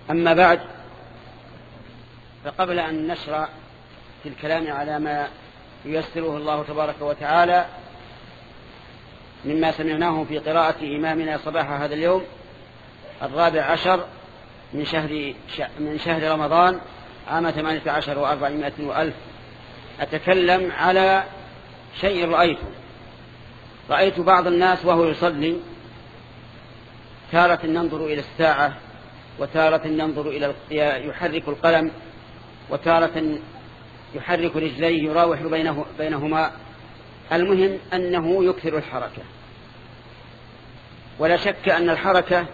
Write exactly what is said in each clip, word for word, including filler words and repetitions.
أما بعد، فقبل أن نشرع في الكلام على ما ييسره الله تبارك وتعالى مما سمعناه في قراءة إمامنا صباح هذا اليوم الرابع عشر من شهر, من شهر رمضان عام ثمانية عشر وأربعمائة وألف، أتكلم على شيء رأيته رأيت بعض الناس وهو يصلي تارة ينظر إلى الساعة، وتارة ينظر إلى يحرك القلم، وتارة يحرك رجليه يراوح بينه بينهما. المهم أنه يكثر الحركة، ولا شك أن الحركة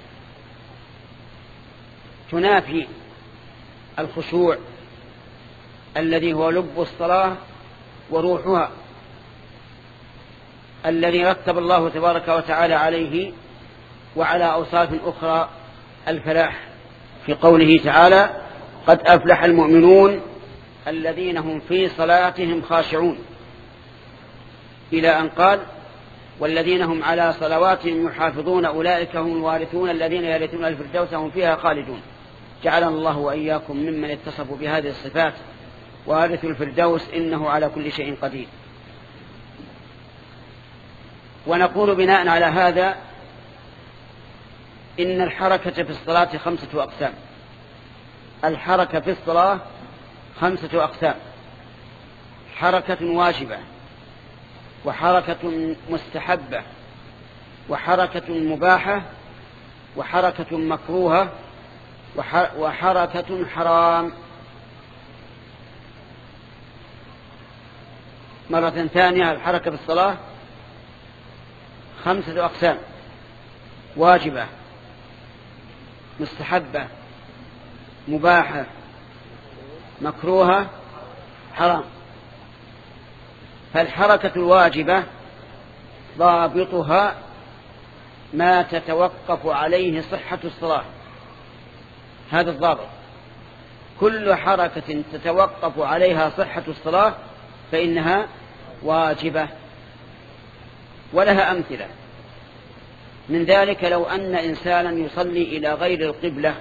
تنافي الخشوع الذي هو لب الصلاة وروحها، الذي رتب الله تبارك وتعالى عليه وعلى أوصاف أخرى الفلاح في قوله تعالى: قد أفلح المؤمنون الذين هم في صلاتهم خاشعون، إلى أن قال: والذين هم على صلواتهم يحافظون أولئك هم الوارثون الذين يرثون الفردوس هم فيها خالدون. جعلنا الله وإياكم ممن اتصفوا بهذه الصفات وارث الفردوس إنه على كل شيء قدير. ونقول بناء على هذا إن الحركة في الصلاة خمسة أقسام. الحركة في الصلاة خمسة أقسام: حركة واجبة، وحركة مستحبة، وحركة مباحة، وحركة مكروهة، وحركة حرام. مرة ثانية، الحركة في الصلاة خمسة أقسام: واجبة، مستحبة، مباحة، مكروهة، حرام. فالحركة الواجبة ضابطها ما تتوقف عليه صحة الصلاة، هذا الضابط. كل حركة تتوقف عليها صحة الصلاة فإنها واجبة. ولها أمثلة من ذلك: لو أن إنسانا يصلي إلى غير القبلة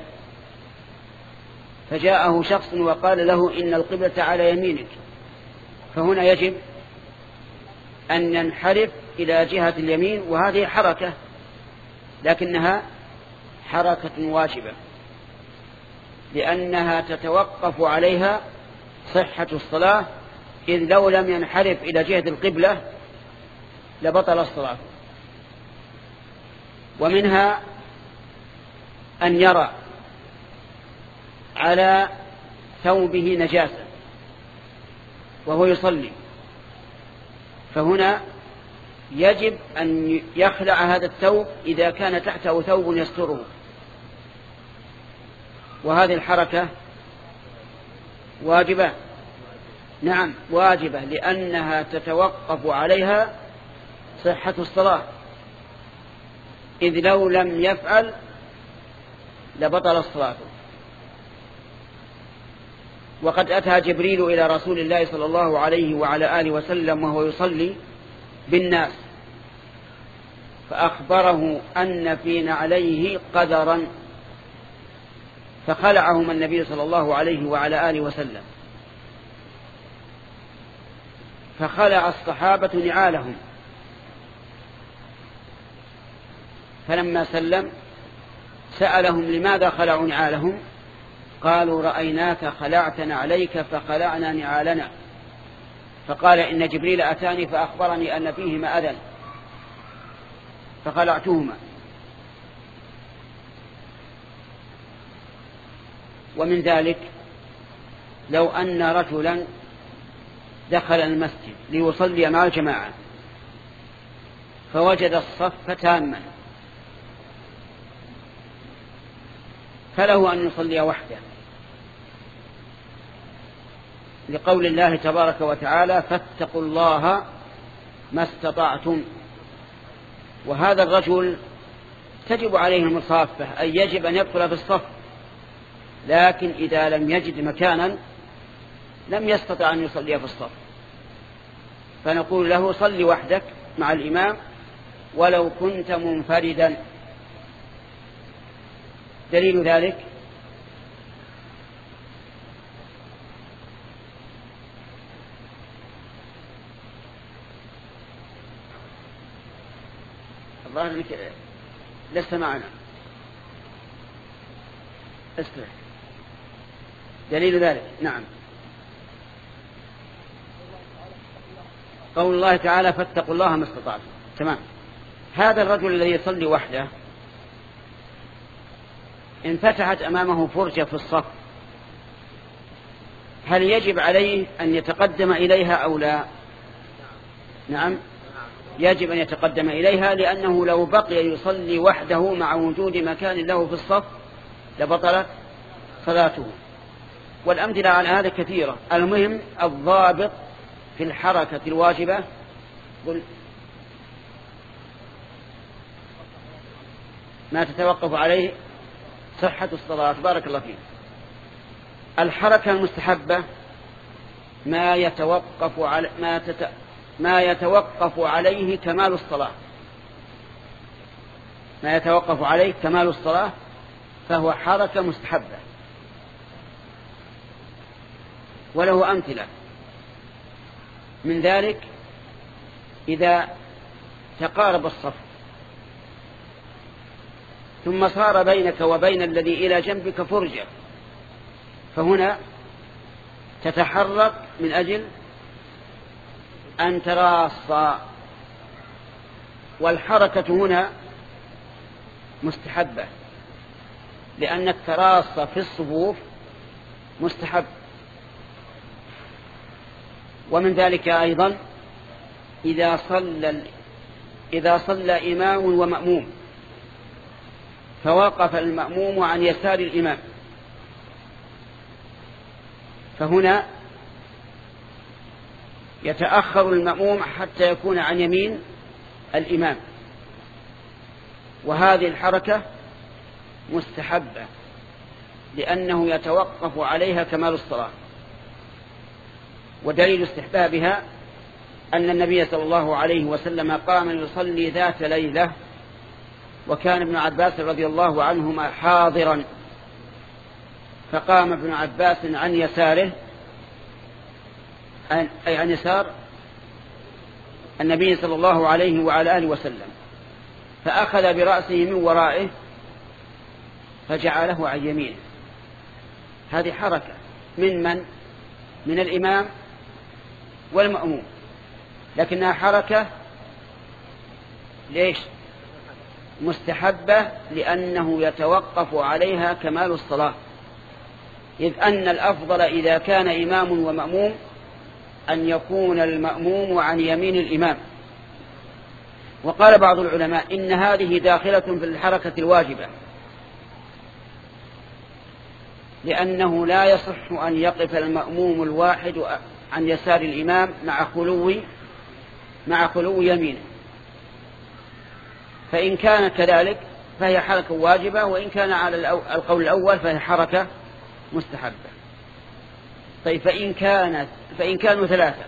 فجاءه شخص وقال له إن القبلة على يمينك، فهنا يجب أن ينحرف إلى جهة اليمين، وهذه حركة لكنها حركة واجبة لأنها تتوقف عليها صحة الصلاة، إذ لو لم ينحرف إلى جهة القبلة لبطل الصلاة. ومنها أن يرى على ثوبه نجاسة وهو يصلي، فهنا يجب أن يخلع هذا الثوب إذا كان تحته ثوب يستره، وهذه الحركة واجبة. نعم واجبة، لأنها تتوقف عليها صحة الصلاة، إذ لو لم يفعل لبطل الصلاة. وقد أتى جبريل إلى رسول الله صلى الله عليه وعلى آله وسلم وهو يصلي بالناس، فأخبره أن في نعليه قدرا، فخلعهما النبي صلى الله عليه وعلى آله وسلم، فخلع الصحابة نعالهم، فلما سلم سألهم لماذا خلعوا نعالهم؟ قالوا: رأيناك خلعت نعليك فخلعنا نعالنا. فقال: إن جبريل أتاني فأخبرني أن فيهما أذى فخلعتهما. ومن ذلك لو أن رجلا دخل المسجد ليصلي مع الجماعة فوجد الصف تاما، فله أن يصلي وحده، لقول الله تبارك وتعالى: فاتقوا الله ما استطعتم. وهذا الرجل تجب عليه المصافة، أي يجب أن يدخل في الصف، لكن إذا لم يجد مكانا لم يستطع أن يصلي في الصف، فنقول له: صل وحدك مع الإمام ولو كنت منفردا. دليل ذلك الظاهر أنك لست معنا. استرح. دليل ذلك نعم قول الله تعالى فاتقوا الله ما استطعتم. تمام. هذا الرجل الذي يصلي وحده انفتحت أمامه فرجة في الصف، هل يجب عليه أن يتقدم إليها أو لا؟ نعم يجب أن يتقدم إليها، لأنه لو بقي يصلي وحده مع وجود مكان له في الصف لبطلت صلاته. والأمثلة على هذا كثيرة. المهم الضابط في الحركة الواجبة قل ما تتوقف عليه صحة الصلاة. بارك الله فيك. الحركة المستحبة ما يتوقف على ما, تت... ما يتوقف عليه كمال الصلاة ما يتوقف عليه كمال الصلاة فهو حركة مستحبة. وله أمثلة من ذلك إذا تقارب الصف ثم صار بينك وبين الذي إلى جنبك فرجة، فهنا تتحرك من أجل أن تراص، والحركة هنا مستحبة لأن التراص في الصفوف مستحب. ومن ذلك أيضا إذا صلى إذا صلى إمام ومأموم فوقف المأموم عن يسار الإمام، فهنا يتأخر المأموم حتى يكون عن يمين الإمام، وهذه الحركة مستحبة لأنه يتوقف عليها كمال الصلاة. ودليل استحبابها أن النبي صلى الله عليه وسلم قام يصلي ذات ليلة وكان ابن عباس رضي الله عنهما حاضرا، فقام ابن عباس عن يساره أي عن يسار النبي صلى الله عليه وعلى آله وسلم، فأخذ برأسه من ورائه فجعله عن يمينه. هذه حركة من من؟ من الإمام والمأموم، لكنها حركة ليش؟ مستحبة لأنه يتوقف عليها كمال الصلاة، إذ أن الأفضل إذا كان إمام ومأموم أن يكون المأموم عن يمين الإمام. وقال بعض العلماء إن هذه داخلة في الحركة الواجبة، لأنه لا يصح أن يقف المأموم الواحد عن يسار الإمام مع خلو مع خلو يمينه، فإن كان كذلك فهي حركة واجبة، وإن كان على القول الأول فهي حركة مستحبة. طيب فإن كانت فإن كانوا ثلاثة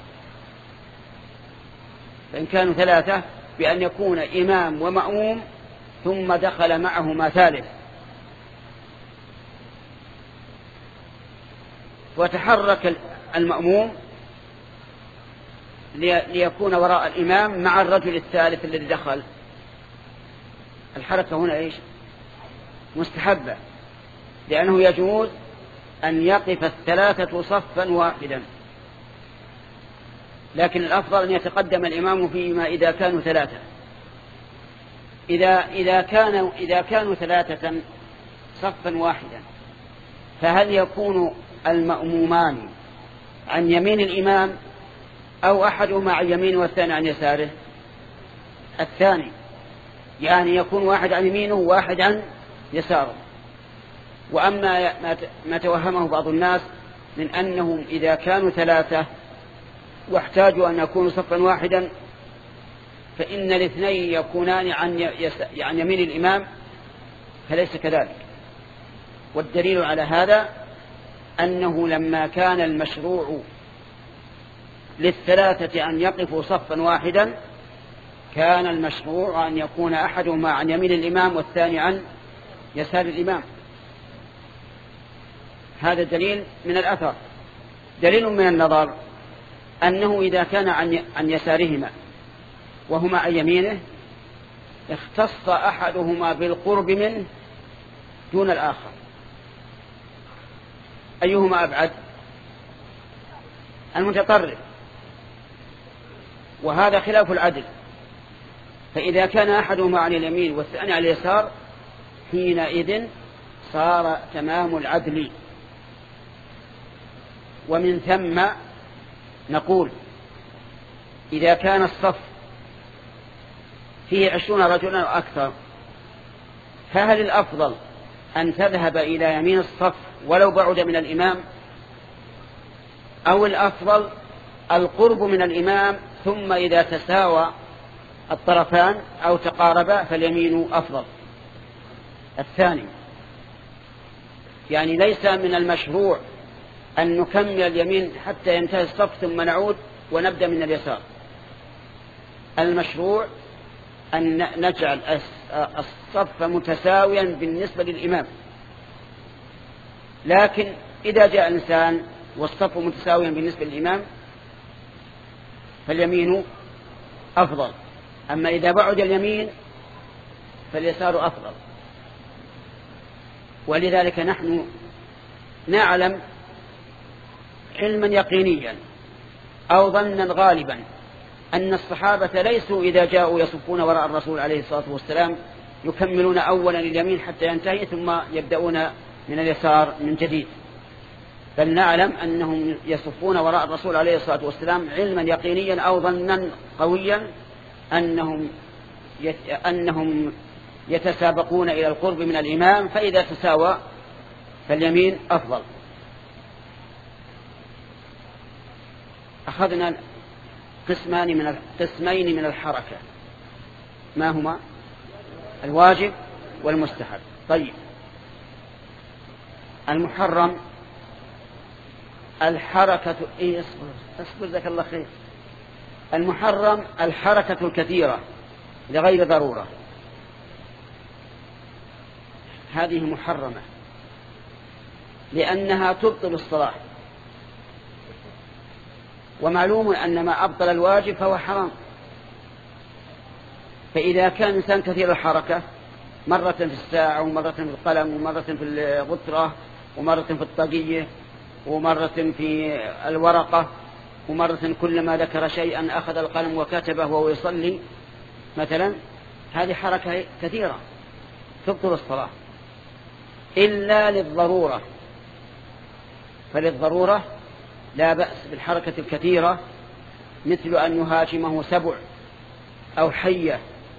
فإن كانوا ثلاثة بأن يكون إمام ومأموم ثم دخل معهما ثالث، وتحرك المأموم ليكون وراء الإمام مع الرجل الثالث الذي دخل، الحركة هنا إيش؟ مستحبة، لأنه يجوز أن يقف الثلاثة صفا واحدا، لكن الأفضل أن يتقدم الإمام فيما إذا كانوا ثلاثة. إذا إذا كانوا إذا كانوا ثلاثة صفا واحدا فهل يكون المأمومان عن يمين الإمام أو أحدهما عن يمينه والثاني عن يساره؟ الثاني، يعني يكون واحد عن يمينه وواحد عن يساره. وأما ما توهمه بعض الناس من أنهم إذا كانوا ثلاثة واحتاجوا أن يكونوا صفا واحدا فإن الاثنين يكونان عن عن يمين الإمام، فليس كذلك. والدليل على هذا أنه لما كان المشروع للثلاثة أن يقفوا صفا واحدا كان المشروع أن يكون أحدهما عن يمين الإمام والثاني عن يسار الإمام. هذا دليل من الأثر. دليل من النظر أنه إذا كان عن عن يسارهما وهما عن يمينه اختص أحدهما بالقرب منه دون الآخر، أيهما أبعد؟ المتطرف، وهذا خلاف العدل. فإذا كان أحدهما عن اليمين والثاني عن اليسار حينئذ صار تمام العدل. ومن ثم نقول إذا كان الصف فيه عشرون رجلا أو أكثر، فهل الأفضل أن تذهب إلى يمين الصف ولو بعد من الإمام، أو الأفضل القرب من الإمام ثم إذا تساوى الطرفان أو تقاربا فاليمين أفضل؟ الثاني، يعني ليس من المشروع أن نكمل اليمين حتى ينتهي الصف ثم نعود ونبدأ من اليسار. المشروع أن نجعل الصف متساويا بالنسبة للإمام، لكن إذا جاء إنسان والصف متساويا بالنسبة للإمام فاليمين أفضل، أما إذا بعد اليمين فاليسار أفضل. ولذلك نحن نعلم علما يقينيا أو ظنا غالبا أن الصحابة ليسوا إذا جاءوا يصفون وراء الرسول عليه الصلاة والسلام يكملون أولا اليمين حتى ينتهي ثم يبدأون من اليسار من جديد، بل نعلم أنهم يصفون وراء الرسول عليه الصلاة والسلام علما يقينيا أو ظنا قويا أنهم أنهم يتسابقون إلى القرب من الإمام، فإذا تساوى فاليمين أفضل. أخذنا قسمان من قسمين من الحركة، ما هما؟ الواجب والمستحب. طيب، المحرم الحركة إيه اصبر اصبر ذاك الله خير. المحرم الحركة الكثيرة لغير ضرورة، هذه محرمة لأنها تبطل الصلاة، ومعلوم أن ما أبطل الواجب فهو حرام. فإذا كان إنسان كثير الحركة مرة في الساعة ومرة في القلم ومرة في الغترة ومرة في الطاقية ومرة في الورقة ومرة كلما ذكر شيئا أخذ القلم وكتبه وهو يصلي مثلا، هذه حركة كثيرة تبطل الصلاة إلا للضرورة. فللضرورة لا بأس بالحركة الكثيرة، مثل أن يهاجمه سبع أو حية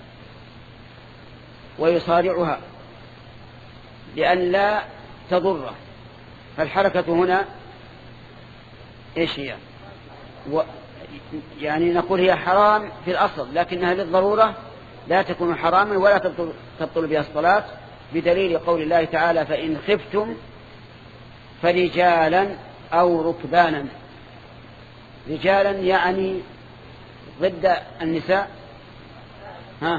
ويصارعها لأن لا تضره، فالحركة هنا إيش هي؟ و يعني نقول هي حرام في الأصل، لكنها للضرورة لا تكون حراما ولا تبطل, تبطل بها الصلاة، بدليل قول الله تعالى: فإن خفتم فرجالا أو ركبانا. رجالا يعني ضد النساء، ها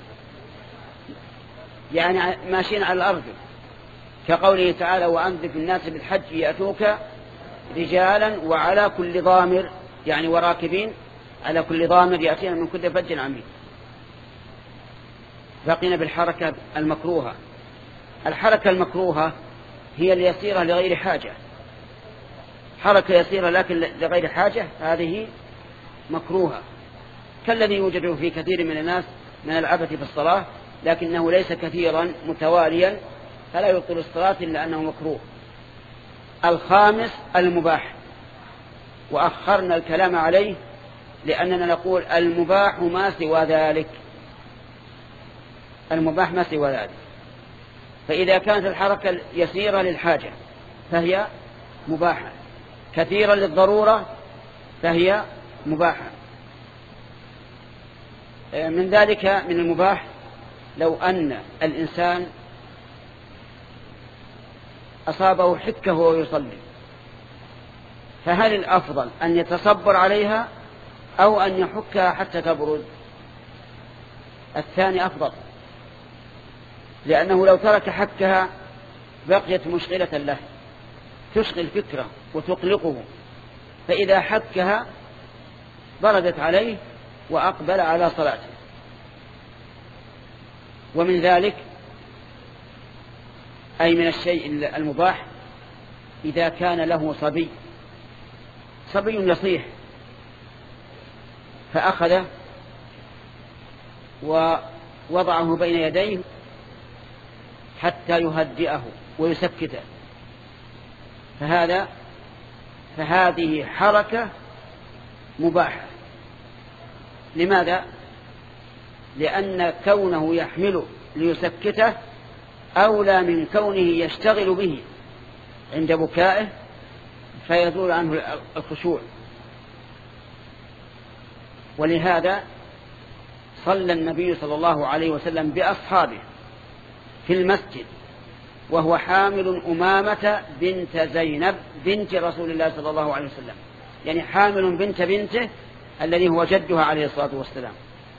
يعني ماشيين على الأرض، كقوله تعالى: وأنذر الناس بالحج يأتوك رجالا وعلى كل ضامر، يعني وراكبين على كل ضامر يأتينا من كل فج عميق. بقينا بالحركة المكروهة. الحركة المكروهة هي اليسيرة لغير حاجة، حركة يسيرة لكن لغير حاجة هذه مكروهة، كالذي يوجد في كثير من الناس من العبث في الصلاة، لكنه ليس كثيرا متواليا فلا يبطل الصلاة إلا أنه مكروه. الخامس المباح، وأخرنا الكلام عليه لأننا نقول المباح ما سوى ذلك، المباح ما سوى ذلك. فإذا كانت الحركة يسيرة للحاجة فهي مباحة، كثيرة للضرورة فهي مباحة. من ذلك من المباح لو أن الإنسان أصابه حكة وهو يصلي، فهل الأفضل أن يتصبر عليها أو أن يحكها حتى تبرد؟ الثاني أفضل، لأنه لو ترك حكها بقيت مشغلة له، تشغل فكره وتقلقه، فإذا حكها بردت عليه وأقبل على صلاته. ومن ذلك أي من الشيء المباح إذا كان له صبي صبي يصيح فأخذه ووضعه بين يديه حتى يهدئه ويسكته، فهذا فهذه حركة مباحة. لماذا؟ لأن كونه يحمله ليسكته أولى من كونه يشتغل به عند بكائه فيزول عنه الخشوع. ولهذا صلى النبي صلى الله عليه وسلم بأصحابه في المسجد وهو حامل أمامة بنت زينب بنت رسول الله صلى الله عليه وسلم، يعني حامل بنت بنته الذي هو جدها عليه الصلاة والسلام.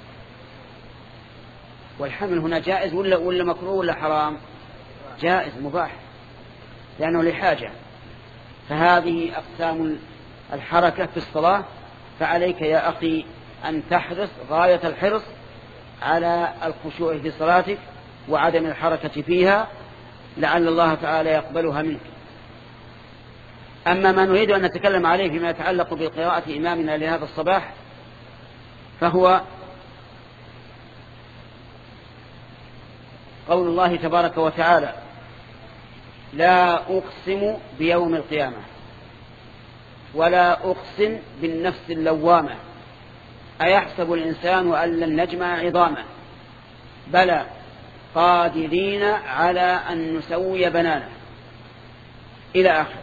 والحمل هنا جائز ولا ولا مكروه ولا حرام؟ جائز مباح لأنه لحاجة. فهذه أقسام الحركة في الصلاة، فعليك يا أخي أن تحرص غاية الحرص على الخشوع في صلاتك وعدم الحركة فيها لعل الله تعالى يقبلها منك. أما ما نريد أن نتكلم عليه فيما يتعلق بقراءة إمامنا لهذا الصباح فهو قول الله تبارك وتعالى: لا أقسم بيوم القيامة ولا أقسم بالنفس اللوامة أيحسب الإنسان أن لن نجمع عظامه بلى قادرين على أن نسوي بنانه إلى آخر.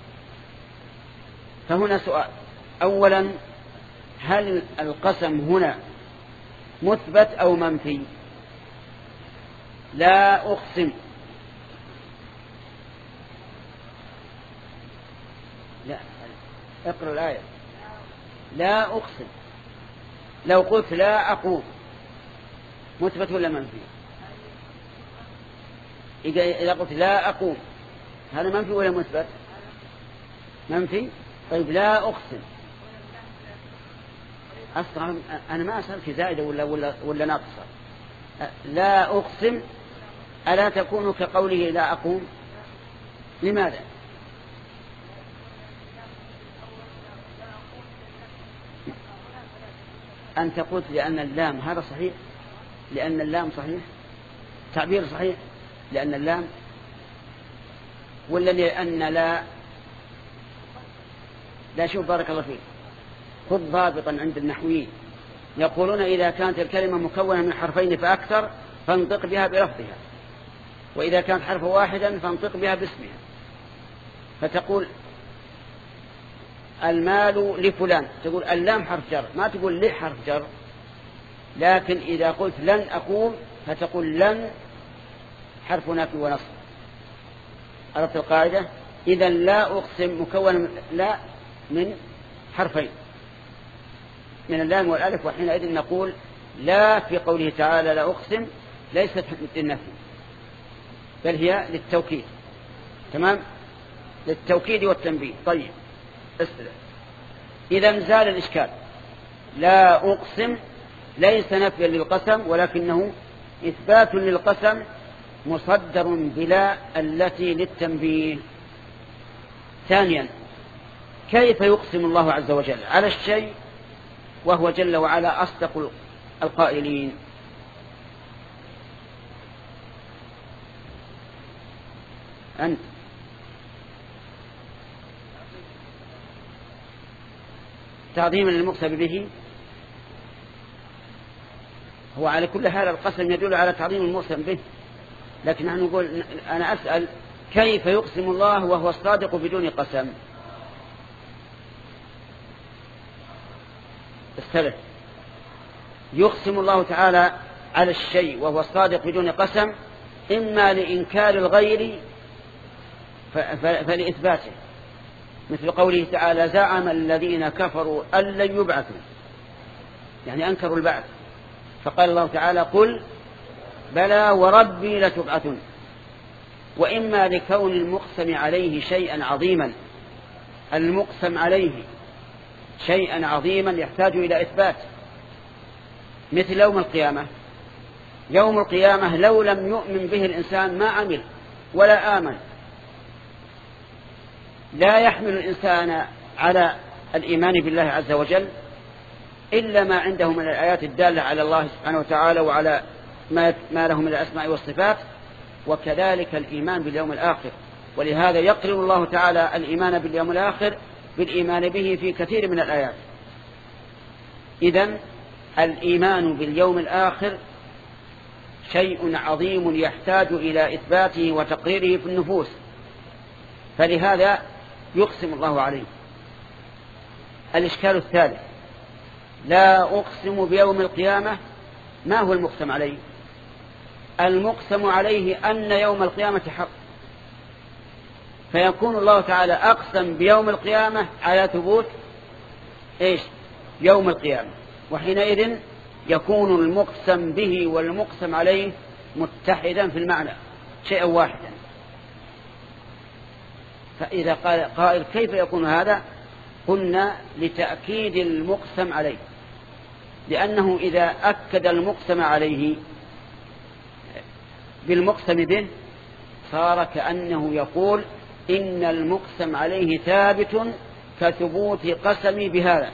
فهنا سؤال: أولا، هل القسم هنا مثبت أو منفي؟ لا أقسم، لا اقرأ الآية. لا أقسم. لو قلت لا أقوم مثبت ولا منفي؟ إذا قلت لا أقوم هذا منفي ولا مثبت؟ منفي. طيب لا أقسم أصلا أنا ما أسأل في زائدة ولا, ولا, ولا ناقصة. لا أقسم ألا تكون كقوله لا أقوم؟ لماذا؟ أنت قلت لأن اللام هذا صحيح، لأن اللام صحيح، تعبير صحيح لأن اللام، ولا لأن لا؟ لا. شوف بارك الله فيك، خذ ضابطا عند النحويين يقولون إذا كانت الكلمة مكونة من حرفين فأكثر فانطق بها بلفظها، وإذا كانت حرف واحدا فانطق بها باسمها. فتقول المال لفلان تقول اللام حرف جر، ما تقول لي حرف جر. لكن إذا قلت لن أقوم فتقول لن حرف نفي ونصب. عرفت القاعدة؟ إذا لا أقسم مكون لا من حرفين من اللام والألف، وحينئذ نقول لا في قوله تعالى لا أقسم ليست للنفي بل هي للتوكيد. تمام؟ للتوكيد والتنبيه. طيب اسئلة. إذا زال الإشكال. لا أقسم ليس نفيا للقسم ولكنه إثبات للقسم مصدر بلا التي للتنبيه. ثانيا، كيف يقسم الله عز وجل على الشيء وهو جل وعلا أصدق القائلين؟ أنت تعظيما للمقسم به. هو على كل حال القسم يدل على تعظيم المقسم به، لكن نحن نقول أنا أسأل كيف يقسم الله وهو الصادق بدون قسم؟ استلف. يقسم الله تعالى على الشيء وهو الصادق بدون قسم إما لإنكار الغير فلإثباته، مثل قوله تعالى زعم الذين كفروا أن لن يبعثوا، يعني أنكروا البعث، فقال الله تعالى قل بلى وربي لتبعثن. وإما لكون المقسم عليه شيئا عظيما، المقسم عليه شيئا عظيما يحتاج إلى إثبات، مثل يوم القيامة. يوم القيامة لو لم يؤمن به الإنسان ما عمل ولا آمن. لا يحمل الإنسان على الإيمان بالله عز وجل إلا ما عنده من الآيات الدالة على الله سبحانه وتعالى وعلى ما له من الأسماء والصفات، وكذلك الإيمان باليوم الآخر. ولهذا يقرن الله تعالى الإيمان باليوم الآخر بالإيمان به في كثير من الآيات. إذن الإيمان باليوم الآخر شيء عظيم يحتاج إلى إثباته وتقريره في النفوس، فلهذا يقسم الله عليه. الإشكال الثالث: لا أقسم بيوم القيامة. ما هو المقسم عليه؟ المقسم عليه أن يوم القيامة حق، فيكون الله تعالى أقسم بيوم القيامة على ثبوت إيش؟ يوم القيامة، وحينئذ يكون المقسم به والمقسم عليه متحدا في المعنى شيئا واحدا. فإذا قال قائل كيف يكون هذا؟ قلنا لتأكيد المقسم عليه، لأنه إذا أكد المقسم عليه بالمقسم به صار كأنه يقول إن المقسم عليه ثابت كثبوت قسمي بهذا،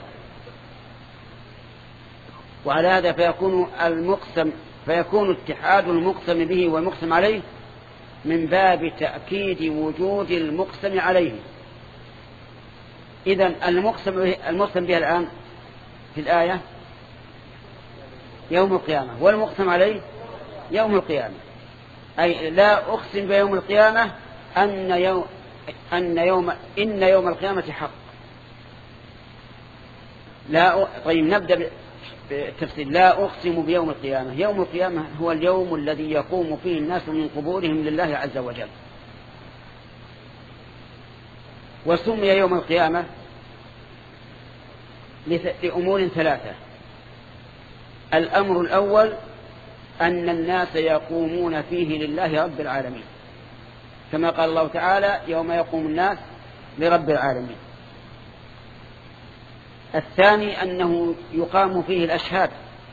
وعلى هذا فيكون المقسم فيكون اتحاد المقسم به والمقسم عليه من باب تأكيد وجود المقسم عليه. إذن المقسم به, المقسم به الآن في الآية يوم القيامة، والمقسم عليه يوم القيامة، أي لا أقسم بيوم القيامة أن يوم أن يوم إن يوم القيامة حق. لا طيب نبدأ بالتفسير. لا أقسم بيوم القيامة. يوم القيامة هو اليوم الذي يقوم فيه الناس من قبورهم لله عز وجل، وسمي يوم القيامة لأمور ثلاثة. الأمر الأول أن الناس يقومون فيه لله رب العالمين، كما قال الله تعالى يوم يقوم الناس لرب العالمين. الثاني أنه يقام فيه الأشهاد،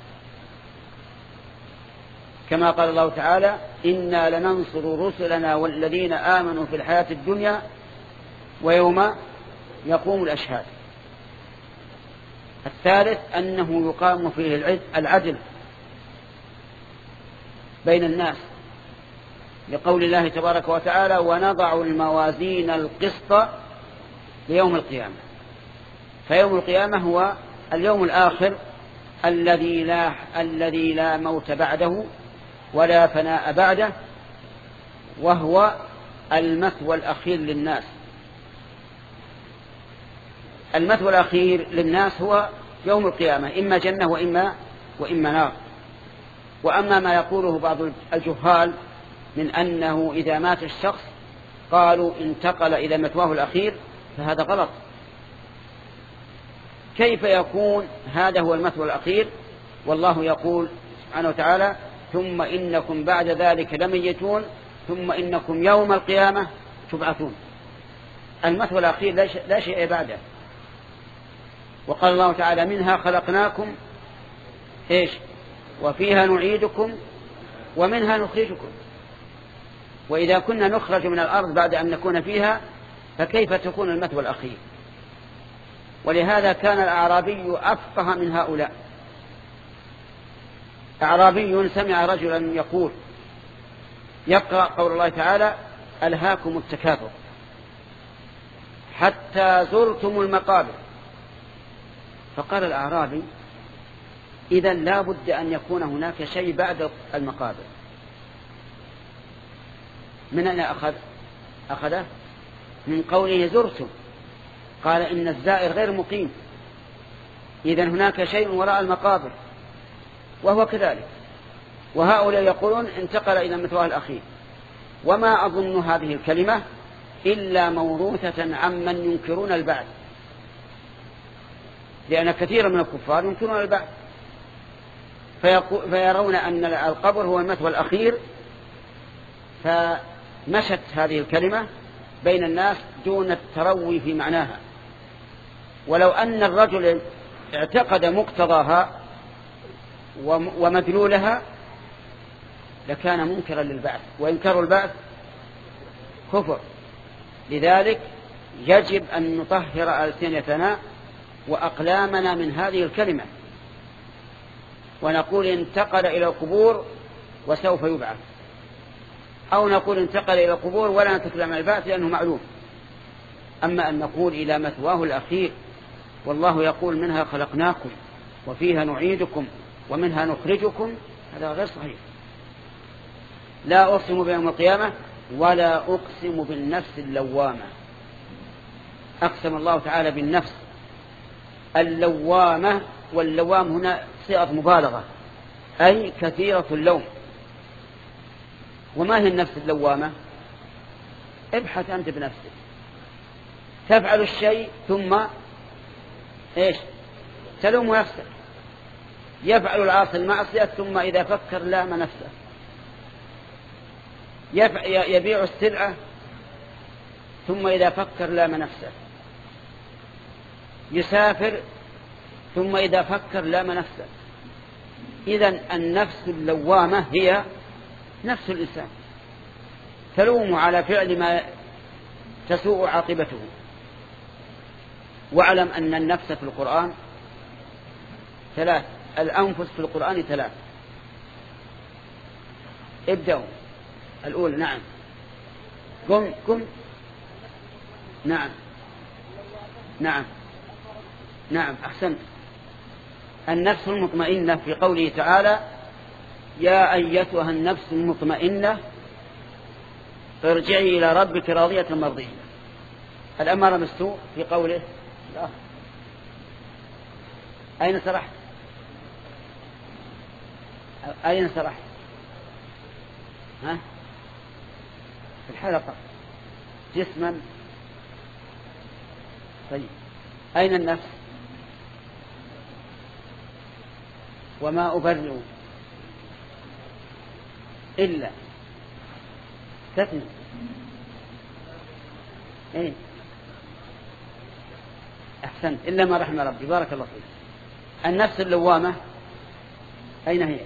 كما قال الله تعالى إنا لننصر رسلنا والذين آمنوا في الحياة الدنيا ويوم يقوم الأشهاد. الثالث أنه يقام فيه العدل بين الناس، لقول الله تبارك وتعالى ونضع الموازين القسط ليوم القيامة. فيوم القيامة هو اليوم الآخر الذي لا, الذي لا موت بعده ولا فناء بعده، وهو المثوى الأخير للناس. المثوى الأخير للناس هو يوم القيامة، إما جنة وإما, وإما نار. وأما ما يقوله بعض الجهال من أنه إذا مات الشخص قالوا انتقل إلى مثواه الأخير، فهذا غلط. كيف يكون هذا هو المثوى الأخير والله يقول سبحانه وتعالى ثم إنكم بعد ذلك لميتون ثم إنكم يوم القيامة تبعثون؟ المثوى الأخير لا شيء بعده. وقال الله تعالى منها خلقناكم إيش وفيها نعيدكم ومنها نخرجكم. وإذا كنا نخرج من الأرض بعد أن نكون فيها فكيف تكون المثوى الأخير؟ ولهذا كان الأعرابي أفقه من هؤلاء. أعرابي سمع رجلا يقول يقرأ قول الله تعالى ألهاكم التكاثر حتى زرتم المقابر. فقال الأعرابي إذا لا بد أن يكون هناك شيء بعد المقابر. من أين أخذ أخذه؟ من قوله زرتم، قال إن الزائر غير مقيم، إذن هناك شيء وراء المقابر، وهو كذلك. وهؤلاء يقولون انتقل إلى مثواه الأخير. وما أظن هذه الكلمة إلا موروثة عمن ينكرون البعث، لأن كثيرا من الكفار ينكرون البعث، فيرون أن القبر هو المثوى الأخير، فمشت هذه الكلمة بين الناس دون التروي في معناها. ولو أن الرجل اعتقد مقتضاها ومدلولها لكان منكرا للبعث، وإنكار البعث كفر. لذلك يجب أن نطهر ألسنتنا وأقلامنا من هذه الكلمة، ونقول انتقل إلى القبور وسوف يبعث، أو نقول انتقل إلى القبور ولا نتكلم عن البعث لأنه معلوم. أما أن نقول إلى مثواه الأخير، والله يقول منها خلقناكم وفيها نعيدكم ومنها نخرجكم، هذا غير صحيح. لا أقسم بيوم القيامة ولا أقسم بالنفس اللوامة. أقسم الله تعالى بالنفس اللوامة، واللوام هنا صيغة مبالغة، أي كثيرة اللوم. وما هي النفس اللوامة؟ ابحث أنت بنفسك. تفعل الشيء ثم إيش؟ تلوم نفسك. يفعل العاصي المعصية ثم إذا فكر لام نفسه. يبيع السلعة ثم إذا فكر لام نفسه. يسافر ثم إذا فكر لام نفسه. إذن النفس اللوامة هي نفس الإنسان، تلوم على فعل ما تسوء عاقبته. واعلم أن النفس في القرآن ثلاث، الأنفس في القرآن ثلاث. ابدأوا. الأولى نعم. قم قم. نعم نعم نعم أحسنت. النفس المطمئنة في قوله تعالى يا أيتها النفس المطمئنة ارجعي إلى ربك راضية مرضية. الأمارة بالسوء في قوله لا. أين سرحت؟ أين سرحت؟ ها؟ في الحلقة جسما. طيب أين النفس؟ وما أبرئ إلا تثني. إيه؟ أحسنت. إلا ما رحم ربي. بارك الله فيك. النفس اللوامة أين هي؟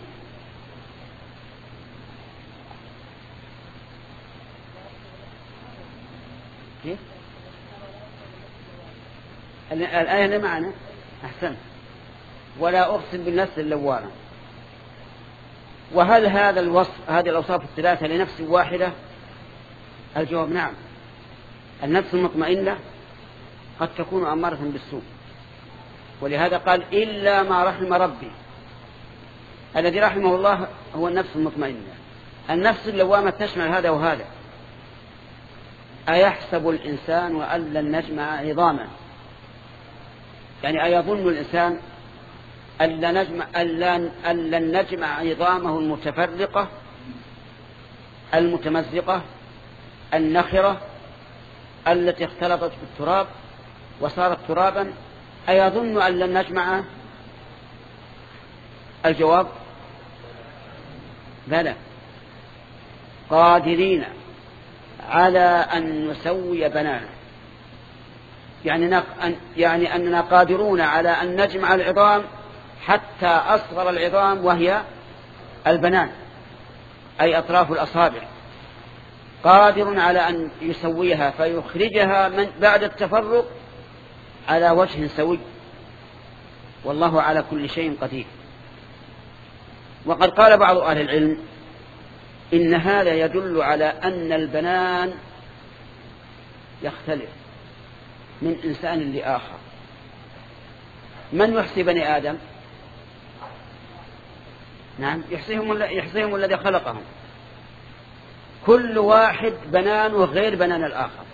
كيف؟ الآية اللي معنا. أحسنت. ولا أقسم بالنفس اللوامة. وهل هذا الوصف، هذه الأوصاف الثلاثة لنفس واحدة؟ الجواب نعم. النفس المطمئنة قد تكون أمارة بالسوء، ولهذا قال إلا ما رحم ربي. الذي رحمه الله هو النفس المطمئنة. النفس اللوامة تشمل هذا وهذا. أيحسب الإنسان أن لن نجمع عظاما، يعني أيظن الإنسان أن نجمع أن لن نجمع عظامه المتفرقة المتمزقة النخرة التي اختلطت بالتراب وصارت ترابا؟ أيظن أن لن نجمع؟ الجواب بلى، قادرين على أن نسوي بنانه. يعني يعني أننا قادرون على أن نجمع العظام حتى أصغر العظام وهي البنان، أي أطراف الأصابع. قادر على أن يسويها فيخرجها من بعد التفرق على وجه سوي، والله على كل شيء قدير. وقد قال بعض أهل العلم إن هذا يدل على أن البنان يختلف من إنسان لآخر. من يحصي بني آدم؟ نعم يحصيهم, يحصيهم الذي خلقهم. كل واحد بنانه غير بنان الآخر،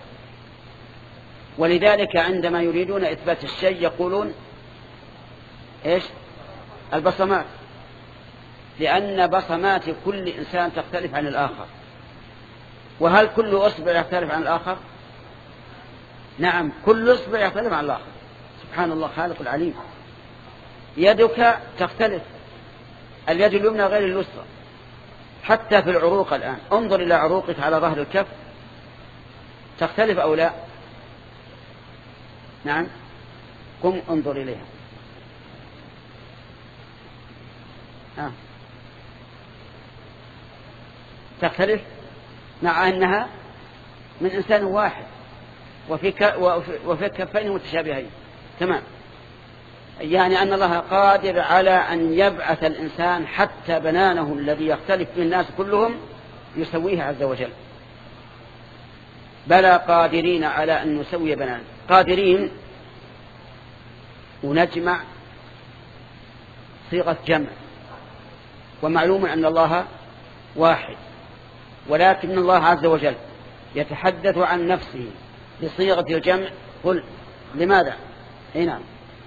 ولذلك عندما يريدون إثبات الشيء يقولون إيش؟ البصمات، لأن بصمات كل إنسان تختلف عن الآخر. وهل كل أصبع يختلف عن الآخر؟ نعم كل أصبع يختلف عن الآخر. سبحان الله خالق العليم. يدك تختلف، اليد اليمنى غير اليسرى، حتى في العروق الآن. انظر إلى عروقك على ظهر الكف، تختلف أو لا؟ نعم قم انظر إليها. آه. تختلف مع أنها من إنسان واحد وفي وفي كفين متشابهين. تمام. يعني أن الله قادر على أن يبعث الإنسان حتى بنانه الذي يختلف به الناس كلهم يسويه عز وجل. بلى قادرين على أن نسوي بنان. قادرين ونجمع صيغة جمع، ومعلوم أن الله واحد، ولكن الله عز وجل يتحدث عن نفسه بصيغة الجمع. قل لماذا؟ اي نعم.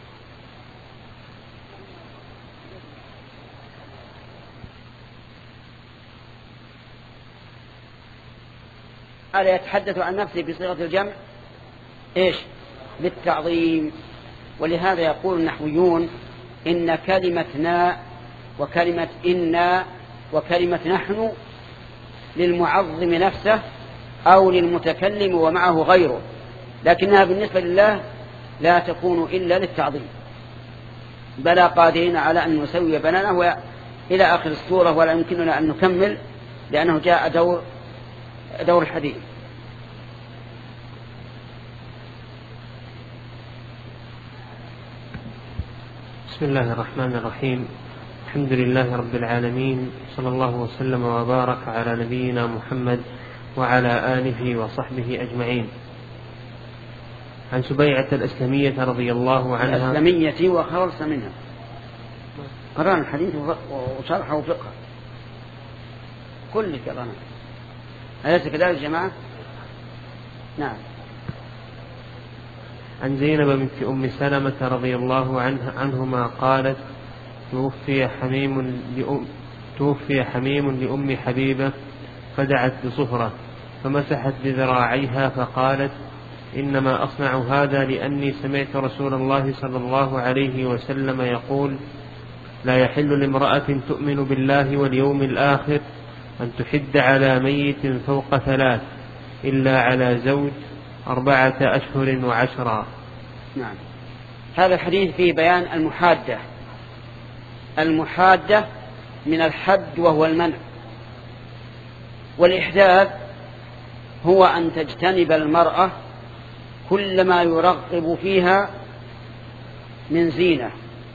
قال يتحدث عن نفسه بصيغة الجمع ايش؟ للتعظيم. ولهذا يقول النحويون إن كلمة نا وكلمة إنا وكلمة نحن للمعظم نفسه أو للمتكلم ومعه غيره، لكنها بالنسبة لله لا تكون إلا للتعظيم. بلى قادرين على أن نسوي بنانه إلى آخر السورة، ولا يمكننا أن نكمل لأنه جاء دور دور الحديث. بسم الله الرحمن الرحيم. الحمد لله رب العالمين، صلى الله وسلم وبارك على نبينا محمد وعلى آله وصحبه أجمعين. عن سبيعة الأسلمية رضي الله عنها. الأسلمية وخلص منها. قرأنا الحديث وشرحه وفقه كل قرأنا. أليس كذلك يا جماعة؟ نعم. عن زينب بنت أم سلمة رضي الله عنها عنهما قالت: توفي حميم لأم توفي حميم لأم حبيبة فدعت بصفرة فمسحت بذراعيها فقالت: إنما أصنع هذا لأني سمعت رسول الله صلى الله عليه وسلم يقول: لا يحل لامرأة تؤمن بالله واليوم الآخر أن تحد على ميت فوق ثلاث إلا على زوج أربعة أشهر وعشرا. نعم. هذا الحديث فيه بيان المحادة. المحادة من الحد وهو المنع، والإحداث هو أن تجتنب المرأة كل ما يرغب فيها من زينة،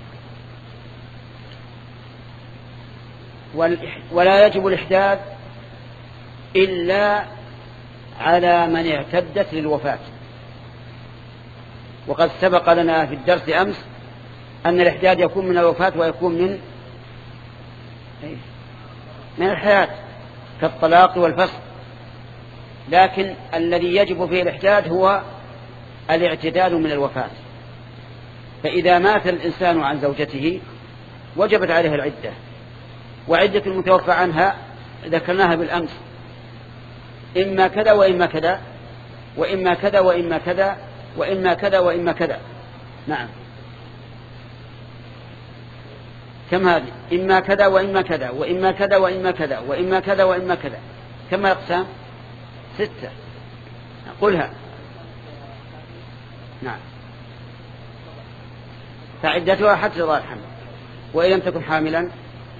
ولا يجب الإحداث إلا على من اعتدت للوفاة. وقد سبق لنا في الدرس أمس أن الإحداث يكون من الوفاة ويكون من من الحياة كالطلاق والفصل، لكن الذي يجب فيه الإحداث هو الاعتدال من الوفاة. فإذا مات الإنسان عن زوجته وجبت عليه العدة، وعدة المتوفى عنها ذكرناها بالأمس، إما كذا وإما كذا وإما كذا وإما كذا وإما كذا وإما كذا. نعم. كم هذه؟ إما كذا وإما كذا وإما كذا وإما كذا وإما كذا وإما كذا. كم أقسام؟ ستة. قلها. نعم. فعدتها حتى رضاع الحمل، وإن لم تكن حاملا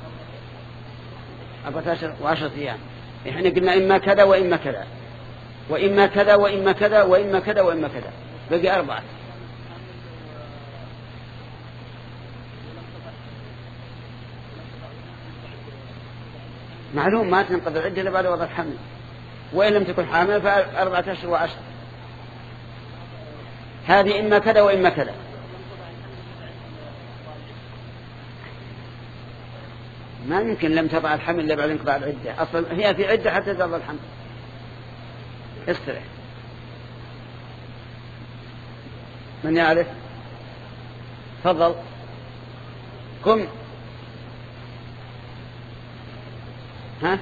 أربعة عشر وعشرة أيام. إحنا قلنا إما كذا وإما كذا وإما كذا وإما كذا وإما كذا وإما كذا، بقي أربعة. معلوم ما تنقضي العدة إلا بعد وضع الحمل، وإن لم تكن حاملا فأربعة أشهر وعشر. هذه إما كذا وإما كذا. ما يمكن لم تضع الحمل إلا بعد انقضاء العدة، أصلا هي في عدة حتى تضع الحمل. استرح. من يعرف؟ تفضل. قم. ها؟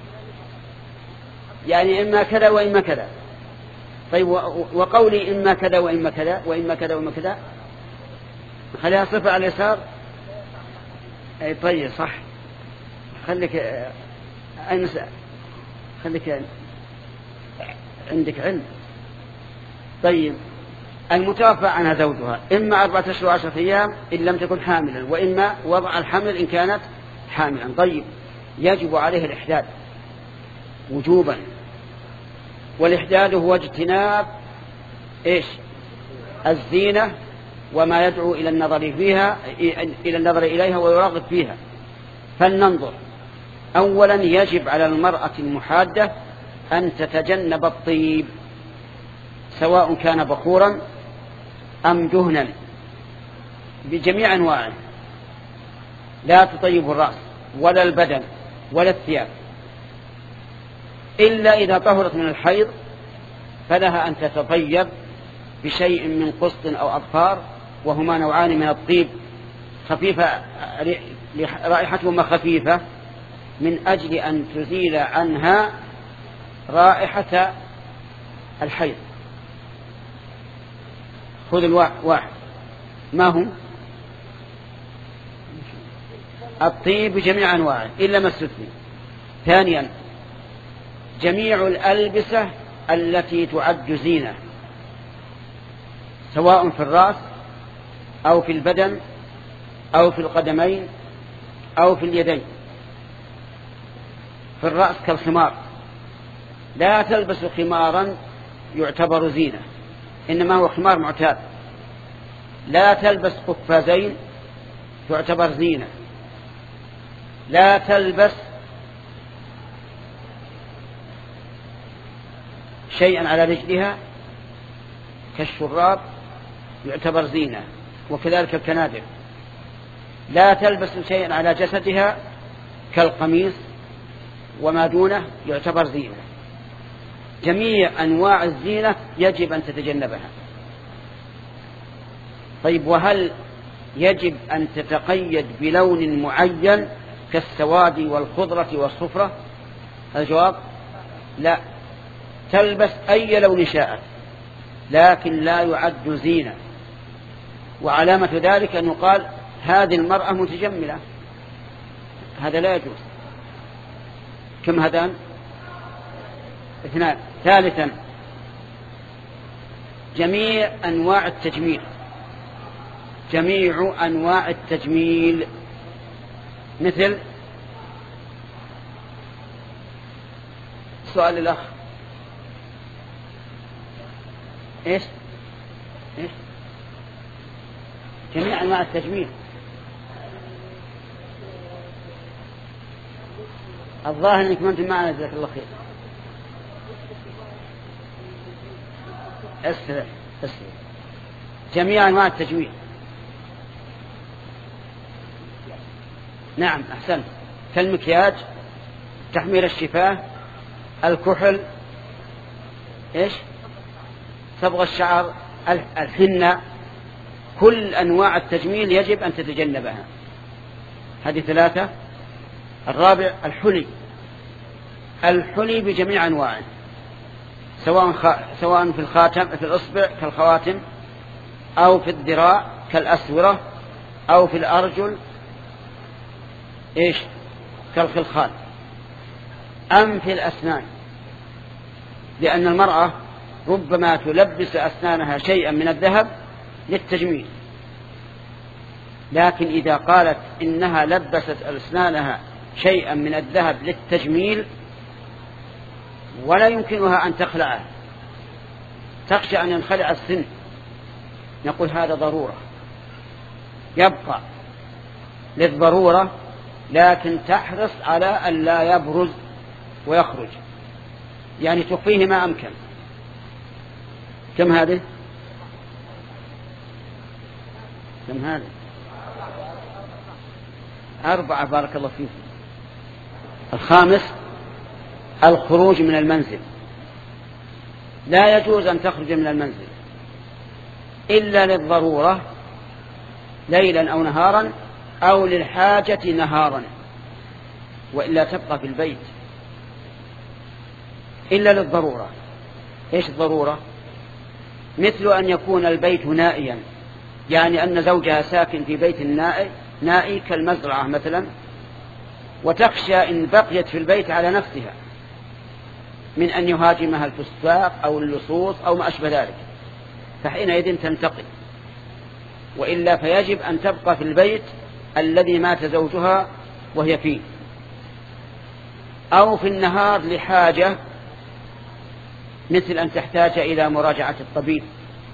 يعني إما كذا وإما كذا. طيب، وقولي إما كذا وإما كذا وإما كذا وإما كذا خليها صفة على اليسار. أي طيب صح. خليك أي خليك عندك علم. طيب، المتوفى عنها زوجها إما أربعة أشهر وعشرة أيام إن لم تكن حاملا، وإما وضع الحمل إن كانت حاملا. طيب، يجب عليه الإحداث. وجوبا. والإحداد هو اجتناب إيش الزينة وما يدعو إلى النظر فيها إلى النظر إليها ويرغب فيها. فلننظر. أولا يجب على المرأة المحادة أن تتجنب الطيب سواء كان بخورا أم دهنا بجميع أنواعه، لا تطيب الرأس ولا البدن ولا الثياب، إلا إذا طهرت من الحيض فلها أن تتطيب بشيء من قسط أو أظفار، وهما نوعان من الطيب، خفيفة رائحتهما خفيفة من أجل أن تزيل عنها رائحة الحيض. خذ الواحد ما هم الطيب بجميع أنواعه إلا ما استثني. ثانيا جميع الألبسة التي تعد زينة سواء في الرأس أو في البدن أو في القدمين أو في اليدين. في الرأس كالخمار، لا تلبس خمارا يعتبر زينة، إنما هو خمار معتاد. لا تلبس قفازين تعتبر زينة. لا تلبس شيئا على رجلها كالشراب يعتبر زينة، وكذلك الكنادر. لا تلبس شيئا على جسدها كالقميص وما دونه يعتبر زينة. جميع أنواع الزينة يجب أن تتجنبها. طيب، وهل يجب أن تتقيد بلون معين كالسواد والخضرة والصفرة؟ الجواب لا، تلبس أي لون شاءت، لكن لا يعد زينة. وعلامة ذلك أن يقال هذه المرأة متجملة، هذا لا يجوز. كم هذان؟ اثنان. ثالثا جميع أنواع التجميل، جميع أنواع التجميل مثل سؤال الأخ إيش إيش جميع أنواع التجميل. الظاهر أنك ما أنت معنا، جزاك الله خير. أسرع أسرع. جميع أنواع التجميل. نعم أحسنت. كالمكياج، تحمير الشفاه، الكحل، إيش صبغ الشعر، الحنة، كل أنواع التجميل يجب أن تتجنبها. هذه ثلاثة. الرابع الحلي، الحلي بجميع أنواعه، سواء خ... سواء في الخاتم في الإصبع كالخواتم، أو في الذراع كالأسورة، أو في الأرجل إيش كالخلخال، أم في الأسنان، لأن المرأة ربما تلبس أسنانها شيئا من الذهب للتجميل، لكن إذا قالت إنها لبست أسنانها شيئا من الذهب للتجميل ولا يمكنها أن تخلعه، تخشى أن ينخلع السن، نقول هذا ضرورة، يبقى للضرورة، لكن تحرص على أن لا يبرز ويخرج، يعني تخفيه ما أمكن. كم هذه؟ كم هذه؟ أربعة. بارك الله فيكم. الخامس الخروج من المنزل، لا يجوز أن تخرج من المنزل إلا للضرورة ليلا أو نهارا، أو للحاجة نهارا، وإلا تبقى في البيت إلا للضرورة. إيش الضرورة؟ مثل أن يكون البيت نائيا، يعني أن زوجها ساكن في بيت نائي, نائي كالمزرعة مثلا، وتخشى إن بقيت في البيت على نفسها من أن يهاجمها الفساق أو اللصوص أو ما أشبه ذلك، فحينئذ تنتقل، وإلا فيجب أن تبقى في البيت الذي مات زوجها وهي فيه. أو في النهار لحاجة، مثل أن تحتاج إلى مراجعة الطبيب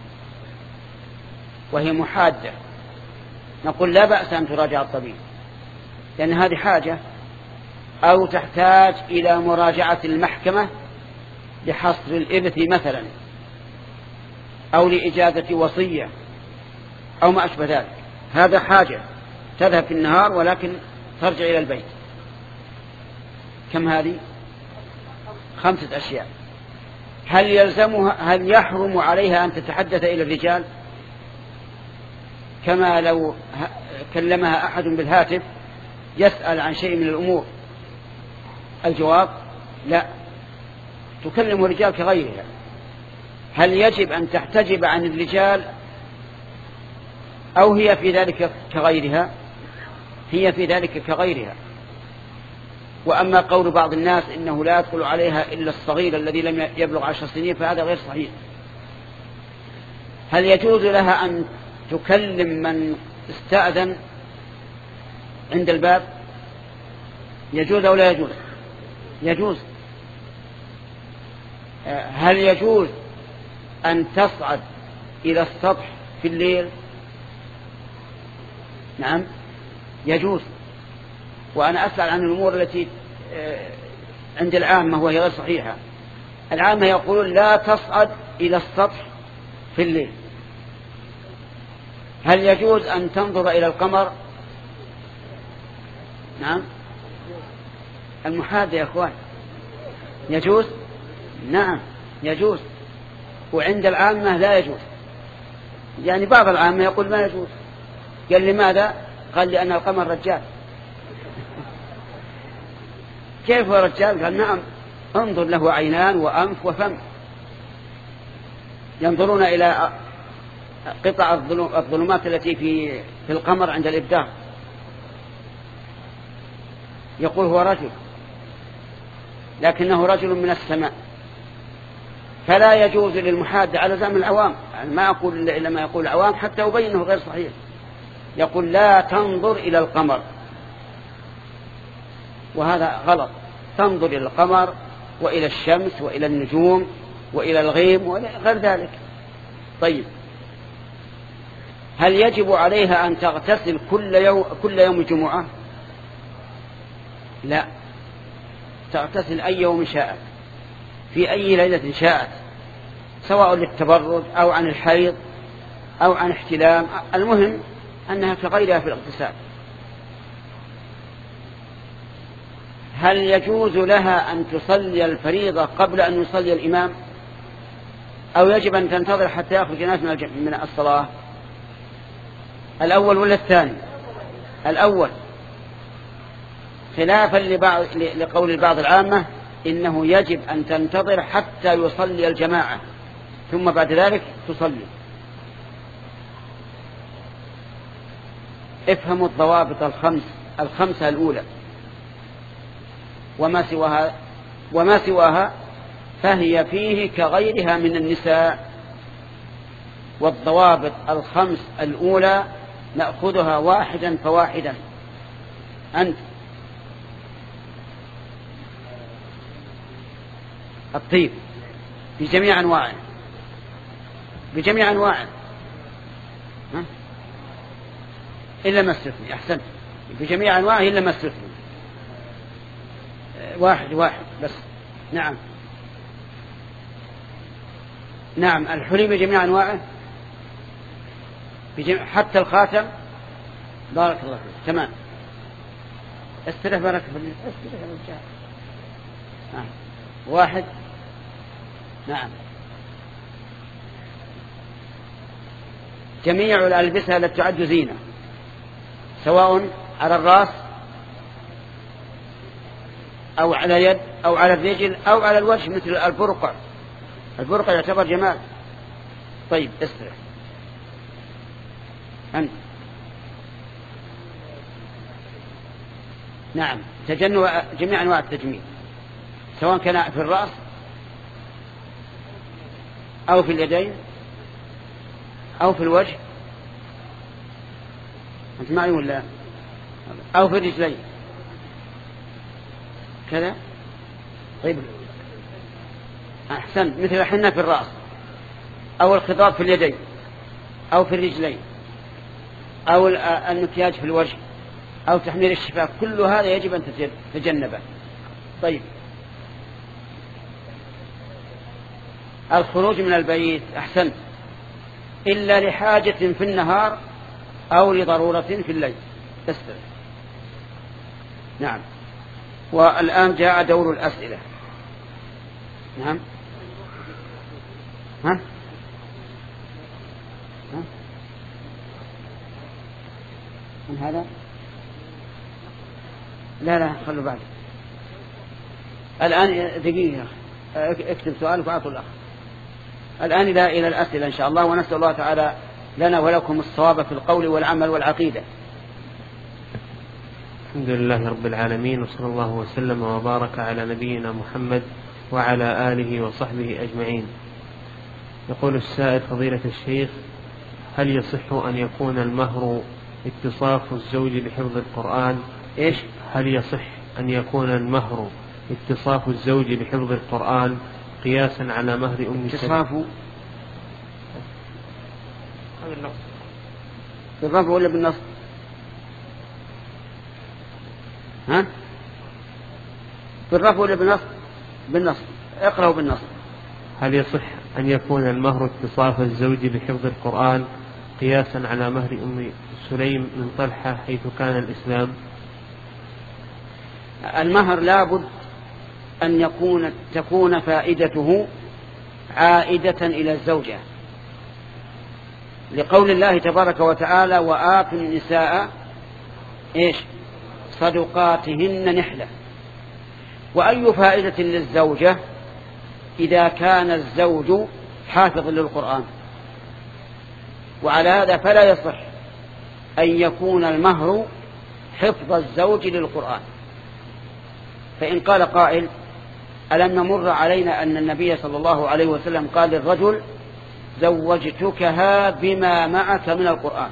وهي محادة، نقول لا بأس أن تراجع الطبيب لأن هذه حاجة. أو تحتاج إلى مراجعة المحكمة لحصر الإرث مثلا، أو لإجازة وصية أو ما أشبه ذلك، هذا حاجة تذهب في النهار ولكن ترجع إلى البيت. كم هذه؟ خمسة أشياء. هل يلزمها هل يحرم عليها أن تتحدث إلى الرجال كما لو كلمها أحد بالهاتف يسأل عن شيء من الأمور؟ الجواب لا، تكلم الرجال كغيرها. هل يجب أن تحتجب عن الرجال أو هي في ذلك كغيرها؟ هي في ذلك كغيرها. وأما قول بعض الناس إنه لا يدخل عليها إلا الصغير الذي لم يبلغ عشر سنين فهذا غير صحيح. هل يجوز لها أن تكلم من استأذن عند الباب؟ يجوز أو لا يجوز؟ يجوز. هل يجوز أن تصعد إلى السطح في الليل؟ نعم يجوز. وأنا أسأل عن الأمور التي عند العامة وهي غير صحيحة. العامة يقولون لا تصعد إلى السطح في الليل. هل يجوز أن تنظر إلى القمر؟ نعم المحادة يا أخوان يجوز. نعم يجوز. وعند العامة لا يجوز. يعني بعض العامة يقول ما يجوز. قال لماذا؟ قال لأن القمر رجال. كيف هو رجال؟ قال نعم انظر له عينان وأنف وفم، ينظرون إلى قطع الظلمات التي في في القمر عند الإبداع. يقول هو رجل لكنه رجل من السماء. فلا يجوز للمحادة على زعم العوام، يعني ما أقول إلا ما يقول العوام حتى يبينه غير صحيح. يقول لا تنظر إلى القمر، وهذا غلط. تنظر إلى القمر وإلى الشمس وإلى النجوم وإلى الغيم وغير ذلك. طيب هل يجب عليها أن تغتسل كل يوم كل يوم الجمعة؟ لا، تغتسل أي يوم شاءت في أي ليلة شاءت، سواء للتبرد أو عن الحيض أو عن احتلام، المهم أنها كغيرها في الاغتسال. هل يجوز لها أن تصلي الفريضة قبل أن يصلي الإمام أو يجب أن تنتظر حتى يخرج الناس من الصلاة؟ الأول ولا الثاني؟ الأول، خلافا لبعض لقول بعض العامة إنه يجب أن تنتظر حتى يصلي الجماعة ثم بعد ذلك تصلي. افهموا الضوابط الخمس الخمسة الأولى، وما سواها وما سواها فهي فيه كغيرها من النساء. والضوابط الخمس الأولى نأخذها واحدا فواحدا. أنت الطيب بجميع أنواعه بجميع أنواعه إلا ما استثني. أحسنت، بجميع أنواعه إلا ما استثني. واحد واحد بس. نعم نعم الحلي بجميع أنواعه بجميع حتى الخاتم. بارك الله فيك. تمام. استرح بارك الله فيك. نعم واحد. نعم جميع الألبسة التي تعد زينة سواء على الرأس أو على اليد أو على الرجل أو على الوجه، مثل البرقع. البرقع يعتبر جمال. طيب استرح أنت. نعم تجنب جميع أنواع التجميل سواء كان في الرأس أو في اليدين أو في الوجه، أنت معي ولا؟ أو في الرجلين كذا. طيب أحسن، مثل الحنة في الرأس أو الخضاب في اليدين أو في الرجلين أو المكياج في الوجه أو تحمير الشفاه، كل هذا يجب أن تتجنبه. طيب الخروج من البيت أحسن إلا لحاجة في النهار أو لضرورة في الليل تستر. نعم. والآن جاء دور الأسئلة. نعم. ها؟ ها؟ من هذا؟ لا لا خلوا بعد. الآن دقيقة اكتب سؤالك وأعطوا الأخ. الآن إلى إلى الأسئلة إن شاء الله، ونسأل الله تعالى لنا ولكم الصواب في القول والعمل والعقيدة. الحمد لله رب العالمين، وصلى الله وسلم وبارك على نبينا محمد وعلى آله وصحبه أجمعين. يقول السائل: فضيلة الشيخ، هل يصح أن يكون المهر اتصاف الزوج بحفظ القرآن؟ إيش؟ هل يصح أن يكون المهر اتصاف الزوج بحفظ القرآن قياسا على مهر أم سلمة؟ اتصافه بالرفع ولا بالنصب؟ ها؟ بالرفع ولا بالنصب؟ بالنصب. اقرأوا بالنصب. هل يصح أن يكون المهر اتصاف الزوج بحفظ القرآن قياسا على مهر أم سليم من طلحة حيث كان الإسلام؟ المهر لابد أن يكون تكون فائدته عائدة إلى الزوجة، لقول الله تبارك وتعالى: وآتوا النساء إيش؟ صدقاتهن نحلة. وأي فائدة للزوجة إذا كان الزوج حافظ للقرآن؟ وعلى هذا فلا يصح أن يكون المهر حفظ الزوج للقرآن. فإن قال قائل: ألم نمر علينا أن النبي صلى الله عليه وسلم قال للرجل: زوجتكها بما معك من القرآن؟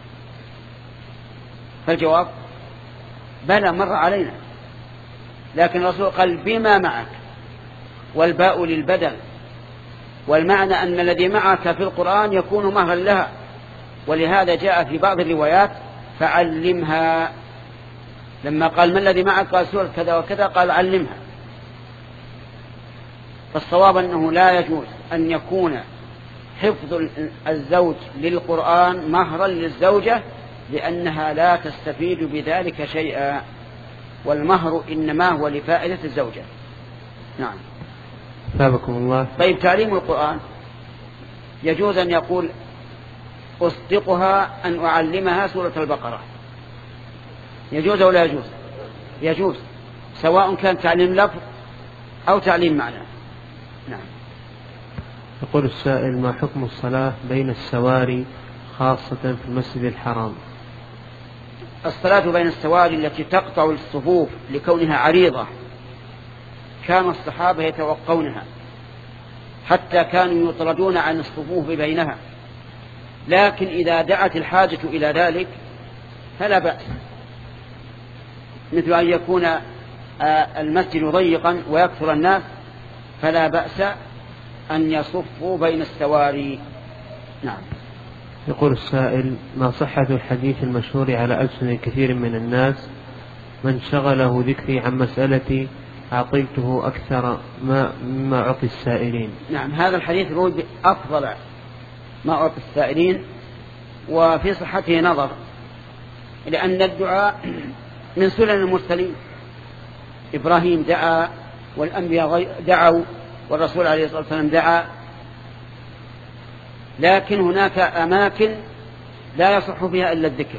فالجواب: بلى مر علينا، لكن الرسول قال بما معك، والباء للبدل، والمعنى أن الذي معك في القرآن يكون مهرا لها. ولهذا جاء في بعض الروايات: فعلمها. لما قال ما الذي معك؟ قال سورة كذا وكذا، قال علمها. فالصواب أنه لا يجوز أن يكون حفظ الزوج للقرآن مهرا للزوجة، لأنها لا تستفيد بذلك شيئا، والمهر إنما هو لفائدة الزوجة. نعم. ثابكم الله. طيب تعليم القرآن يجوز أن يقول: أصدقها أن أعلمها سورة البقرة، يجوز أو لا يجوز؟ يجوز، سواء كان تعليم لفظ أو تعليم معنى. نعم. يقول السائل: ما حكم الصلاة بين السواري خاصة في المسجد الحرام؟ الصلاة بين السواري التي تقطع الصفوف لكونها عريضة كان الصحابة يتوقونها حتى كانوا يطردون عن الصفوف بينها، لكن إذا دعت الحاجة إلى ذلك فلا بأس، مثل أن يكون المسجد ضيقا ويكثر الناس فلا بأس أن يصفوا بين السواري. نعم. يقول السائل: ما صحة الحديث المشهور على ألسن كثير من الناس: من شغله ذكري عن مسألتي أعطيته أكثر ما مما أعطي السائلين؟ نعم، هذا الحديث روي بأفضل ما أعطي السائلين، وفي صحته نظر، لأن الدعاء من سنن المرسلين. إبراهيم دعا، والأنبياء دعوا، والرسول عليه الصلاة والسلام دعا، لكن هناك أماكن لا يصح فيها إلا الذكر،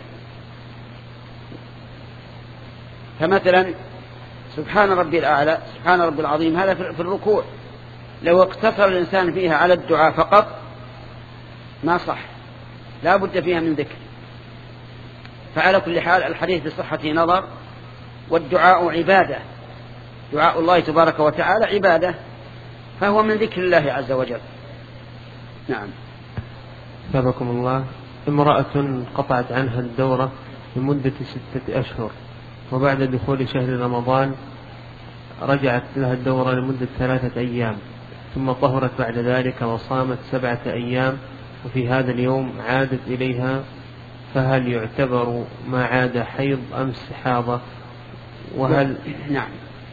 فمثلا سبحان ربي الأعلى، سبحان ربي العظيم، هذا في الركوع، لو اقتصر الإنسان فيها على الدعاء فقط ما صح، لا بد فيها من ذكر. فعلى كل حال الحديث بصحته نظر، والدعاء عبادة، دعاء الله تبارك وتعالى عبادة، فهو من ذكر الله عز وجل. نعم. ثابكم الله. امرأة قطعت عنها الدورة لمدة ستة أشهر، وبعد دخول شهر رمضان رجعت لها الدورة لمدة ثلاثة أيام، ثم طهرت بعد ذلك وصامت سبعة أيام، وفي هذا اليوم عادت إليها، فهل يعتبر ما عاد حيض أم استحاضة؟ وهل نعم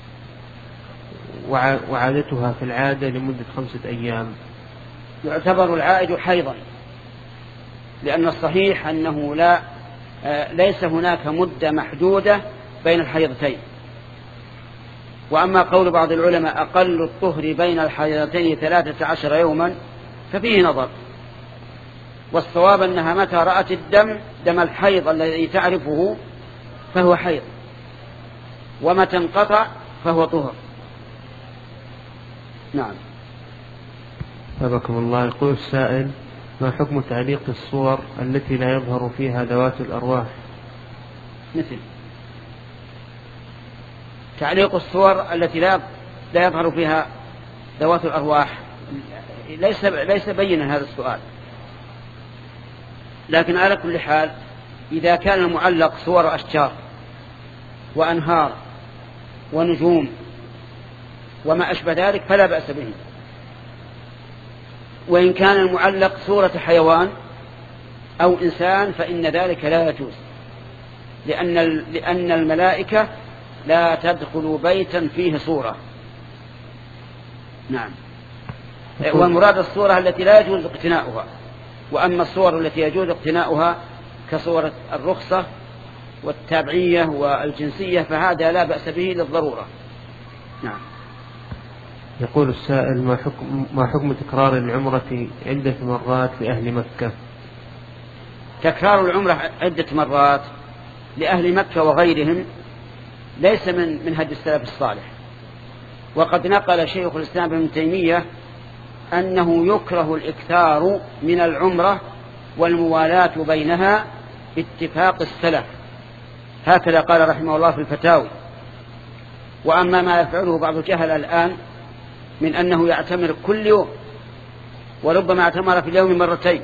وعادتها في العادة لمدة خمسة أيام؟ يعتبر العائد حيضا، لأن الصحيح أنه لا ليس هناك مدة محدودة بين الحيضتين. وأما قول بعض العلماء أقل الطهر بين الحيضتين ثلاثة عشر يوما ففيه نظر، والصواب أنها متى رأت الدم دم الحيض الذي تعرفه فهو حيض، ومتى انقطع فهو طهر. نعم. حفظكم الله. يقول السائل: ما حكم تعليق الصور التي لا يظهر فيها ذوات الأرواح؟ مثل تعليق الصور التي لا لا يظهر فيها ذوات الأرواح، ليس ليس بينا هذا السؤال، لكن على كل حال إذا كان المعلق صور أشجار وأنهار ونجوم وما أشبه ذلك فلا بأس به. وإن كان المعلق صورة حيوان أو إنسان فإن ذلك لا يجوز، لأن لأن الملائكة لا تدخل بيتا فيه صورة. نعم. والمراد الصورة التي لا يجوز اقتناؤها، وأما الصور التي يجوز اقتناؤها كصورة الرخصة والتابعية والجنسية فهذا لا بأس به للضرورة. نعم. يقول السائل: ما حكم, ما حكم تكرار العمرة عدة مرات لأهل مكة؟ تكرار العمرة عدة مرات لأهل مكة وغيرهم ليس من من هدي السلف الصالح، وقد نقل شيخ الإسلام ابن تيمية أنه يكره الإكثار من العمرة والموالاة بينها باتفاق السلف، هكذا قال رحمه الله في الفتاوي. وأما ما يفعله بعض الجهل الآن من أنه يعتمر كل يوم، وربما اعتمر في اليوم مرتين،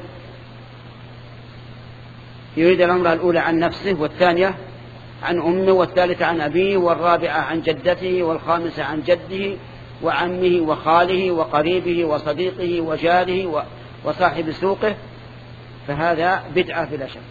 يريد العمرة الأولى عن نفسه، والثانية عن أمه، والثالثة عن أبيه، والرابعة عن جدته، والخامسة عن جده وعمه وخاله وقريبه وصديقه وجاره وصاحب سوقه، فهذا بدعة بلا شك.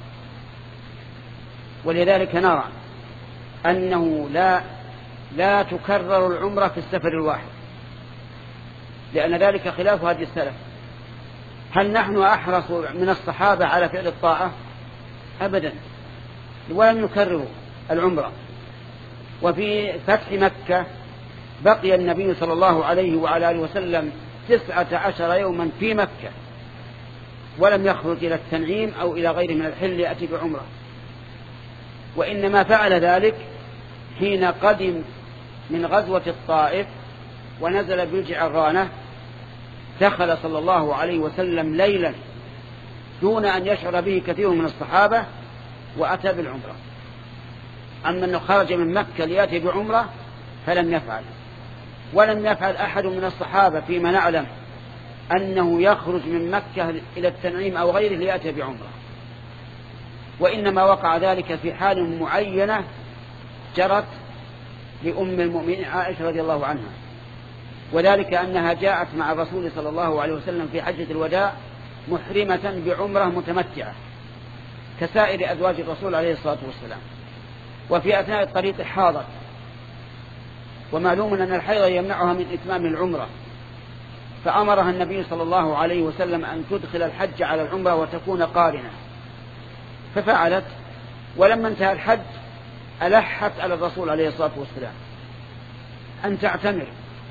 ولذلك نرى أنه لا لا تكرر العمرة في السفر الواحد، لأن ذلك خلاف هدي السلف. هل نحن أحرص من الصحابة على فعل الطاعة؟ أبدا، ولم يكرروا العمرة. وفي فتح مكة بقي النبي صلى الله عليه وعلى آله وسلم تسعة عشر يوما في مكة، ولم يخرج إلى التنعيم أو إلى غيره من الحل يأتي بعمرة، وإنما فعل ذلك حين قدم من غزوة الطائف ونزل بالجعرانة، دخل صلى الله عليه وسلم ليلا دون أن يشعر به كثير من الصحابة وأتى بالعمرة. أما أنه خرج من مكة ليأتي بعمرة فلم يفعل، ولم يفعل أحد من الصحابة فيما نعلم أنه يخرج من مكة إلى التنعيم أو غيره ليأتي بعمرة، وإنما وقع ذلك في حال معينة جرت لأم المؤمنين عائشة رضي الله عنها، وذلك أنها جاءت مع الرسول صلى الله عليه وسلم في حجة الوداع محرمة بعمرة متمتعة كسائر أزواج الرسول عليه الصلاة والسلام، وفي أثناء الطريق حاضت، ومعلوم أن الحيض يمنعها من إتمام العمرة، فأمرها النبي صلى الله عليه وسلم أن تدخل الحج على العمرة وتكون قارنة، ففعلت. ولما انتهى الحج ألحت على الرسول عليه الصلاة والسلام أن تعتمر،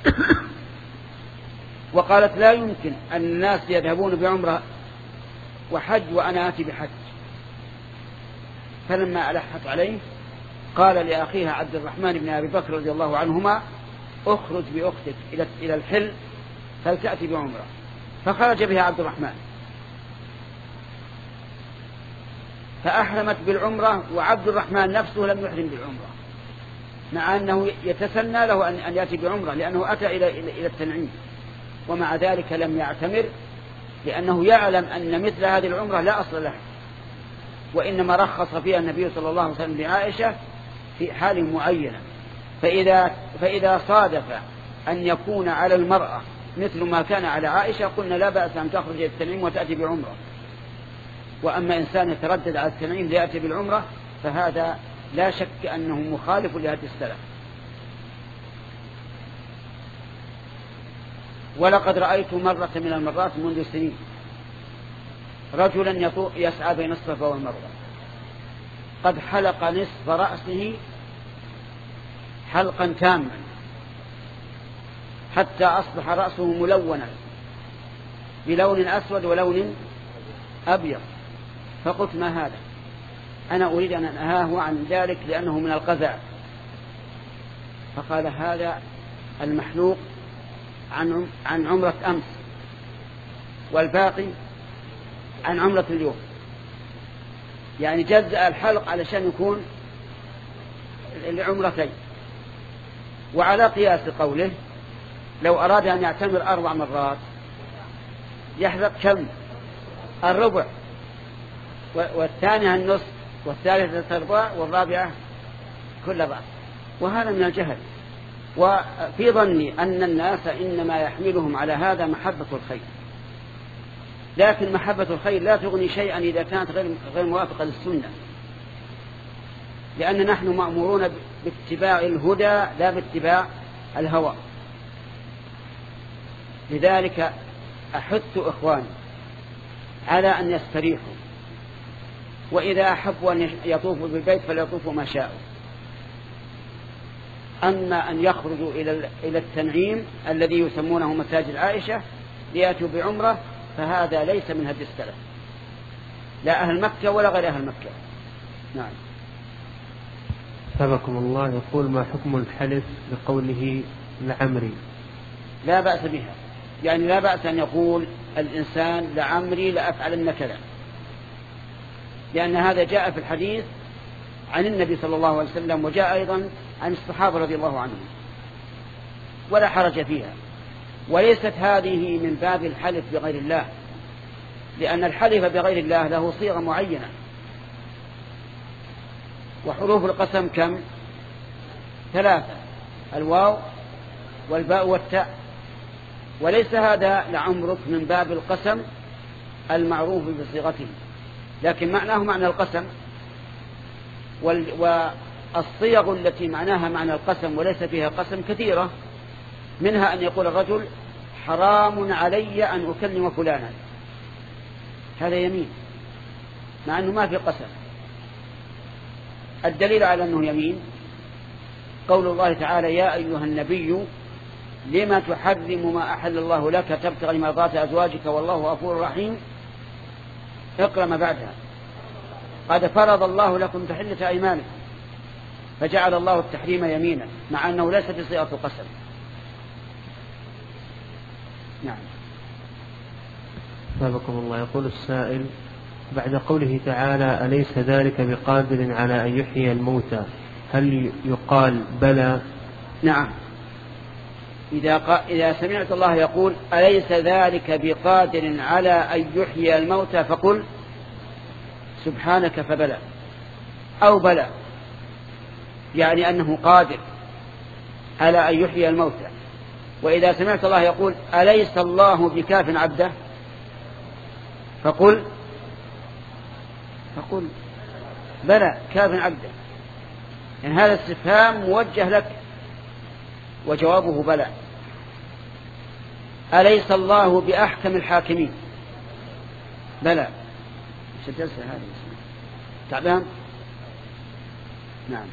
وقالت: لا يمكن أن الناس يذهبون بعمرة وحج وأنا آتي بحج. فلما ألحت عليه قال لأخيها عبد الرحمن بن أبي بكر رضي الله عنهما: اخرج بأختك إلى الحل فلتأتي بعمرة. فخرج بها عبد الرحمن فأحرمت بالعمرة، وعبد الرحمن نفسه لم يحرم بالعمرة، مع أنه يتسنى له أن يأتي بعمرة لأنه أتى إلى إلى التنعيم، ومع ذلك لم يعتمر، لأنه يعلم أن مثل هذه العمرة لا أصل لها، وإنما رخص فيها النبي صلى الله عليه وسلم لعائشة في حال معينة. فإذا, فإذا صادف أن يكون على المرأة مثل ما كان على عائشة قلنا لا بأس أن تخرج إلى التنعيم وتأتي بعمرة. وأما إنسان يتردد على التنعيم ليأتي بالعمرة فهذا لا شك أنه مخالف لهدي السلف. ولقد رأيت مرة من المرات منذ سنين رجلا يسعى بين الصفا والمروة قد حلق نصف رأسه حلقا تاما حتى أصبح رأسه ملونا بلون أسود ولون أبيض. فقلت ما هذا؟ أنا أريد أن أنهاه عن ذلك لأنه من القذى. فقال هذا المحلوق عن عن عمرة أمس والباقي عن عمرة اليوم، يعني جزء الحلق علشان يكون العمرتين. وعلى قياس قوله لو أراد أن يعتمر أربع مرات يحلق كم؟ الربع، والثانية النصف، والثالثة الربع، والرابعة كل رأس. وهذا من الجهل. وفي ظني أن الناس إنما يحملهم على هذا محبة الخير، لكن محبة الخير لا تغني شيئا إذا كانت غير موافقة للسنة، لأن نحن مأمورون باتباع الهدى لا باتباع الهوى. لذلك أحث إخواني على أن يستريحوا، وإذا أحبوا أن يطوفوا بالبيت فليطوفوا ما شاءوا. أما أن يخرجوا إلى التنعيم الذي يسمونه مساجد عائشة ليأتوا بعمرة فهذا ليس من هدي السلف، لا أهل مكة ولا غير أهل مكة. نعم. سبكم الله. يقول ما حكم الحلف بقوله لعمري؟ لا بأس بها، يعني لا بأس أن يقول الإنسان لعمري لأفعلن كذا، لأن هذا جاء في الحديث عن النبي صلى الله عليه وسلم، وجاء أيضا عن الصحابة رضي الله عنهم، ولا حرج فيها. وليست هذه من باب الحلف بغير الله، لأن الحلف بغير الله له صيغة معينة، وحروف القسم كم؟ ثلاثة: الواو والباء والتاء. وليس هذا لعمرك من باب القسم المعروف بصيغته، لكن معناه معنى القسم. والصيغ التي معناها معنى القسم وليس فيها قسم كثيرة، منها أن يقول الرجل حرام علي أن أكلم فلانا، هذا يمين مع أنه ما في قسم. الدليل على أنه يمين قول الله تعالى يا أيها النبي لما تحرم ما أحل الله لك تبتغي مرضات أزواجك والله غفور رحيم. اقرأ ما بعدها قد فرض الله لكم تحلة أيمانكم، فجعل الله التحريم يمينا مع أنه ليس بصيغة قسم. نعم. سابقكم الله. يقول السائل بعد قوله تعالى أليس ذلك بقادر على أن يحيي الموتى هل يقال بلى؟ نعم. إذا, ق... إذا سمعت الله يقول أليس ذلك بقادر على أن يحيي الموتى فقل سبحانك فبلى أو بلى، يعني أنه قادر على أن يحيي الموتى. وإذا سمعت الله يقول أليس الله بكاف عبده فقل فقل بلى كاف عبده، يعني هذا استفهام موجه لك وجوابه بلى. أليس الله بأحكم الحاكمين؟ بلى. مش الجلسة هذه تعبان. نعم.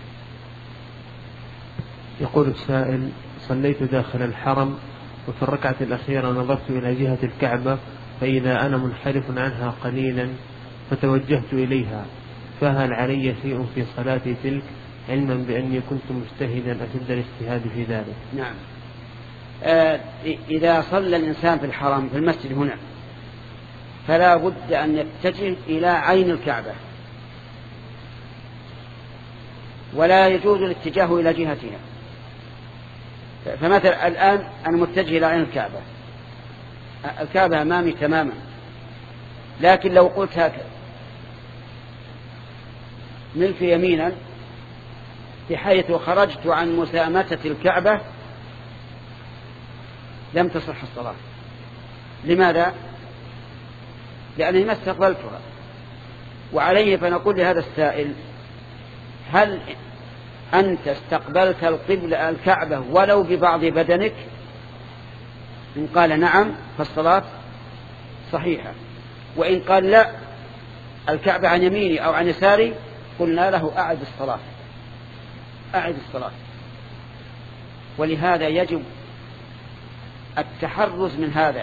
يقول السائل صليت داخل الحرم وفي الركعة الأخيرة نظرت إلى جهة الكعبة فإذا أنا منحرف عنها قليلا فتوجهت إليها، فهل علي شيء في صلاتي تلك علما بأني كنت مجتهدا أشد الاجتهاد في ذلك؟ نعم. آه إذا صلى الإنسان في الحرم في المسجد هنا فلا بد أن يتجه إلى عين الكعبة، ولا يجوز الاتجاه إلى جهتها. فمثلا الآن أنا متجه إلى عين الكعبة، الكعبة أمامي تماما، لكن لو قلت هكذا ملت يمينا بحيث خرجت عن مسامة الكعبة لم تصح الصلاة. لماذا؟ لأنني ما استقبلتها. وعليه فنقول لهذا السائل: هل أنت استقبلت القبلة الكعبة ولو ببعض بدنك؟ إن قال نعم فالصلاة صحيحة، وإن قال لا الكعبة عن يميني أو عن يساري قلنا له أعد الصلاة أعد الصلاة. ولهذا يجب التحرز من هذا.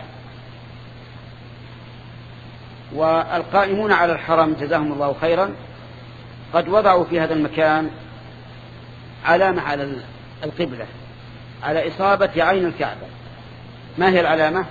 والقائمون على الحرم جزاهم الله خيرا قد وضعوا في هذا المكان علامة على القبلة على إصابة عين الكعبة. ما هي العلامة؟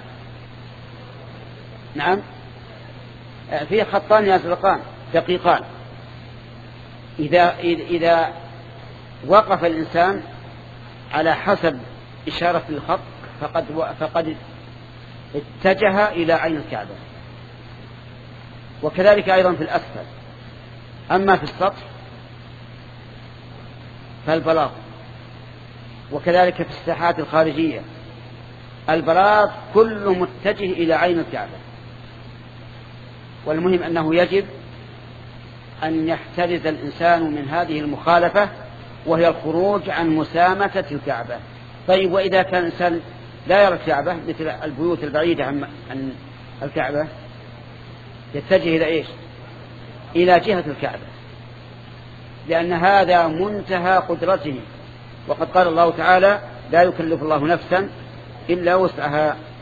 نعم، فيه خطان يزرقان دقيقان. إذا, إذا وقف الإنسان على حسب إشارة الخط فقد, فقد اتجه إلى عين الكعبة. وكذلك أيضا في الأسفل. أما في السطح فالبلاط، وكذلك في الساحات الخارجية البلاط كله متجه إلى عين الكعبة. والمهم أنه يجب أن يحترز الإنسان من هذه المخالفة وهي الخروج عن مسامة الكعبة. طيب، وإذا كان الإنسان لا يرى الكعبة مثل البيوت البعيدة عن الكعبة يتجه إلى إيش؟ إلى جهة الكعبة، لأن هذا منتهى قدرته. وقد قال الله تعالى: لا يكلف الله نفسا إلا وسعها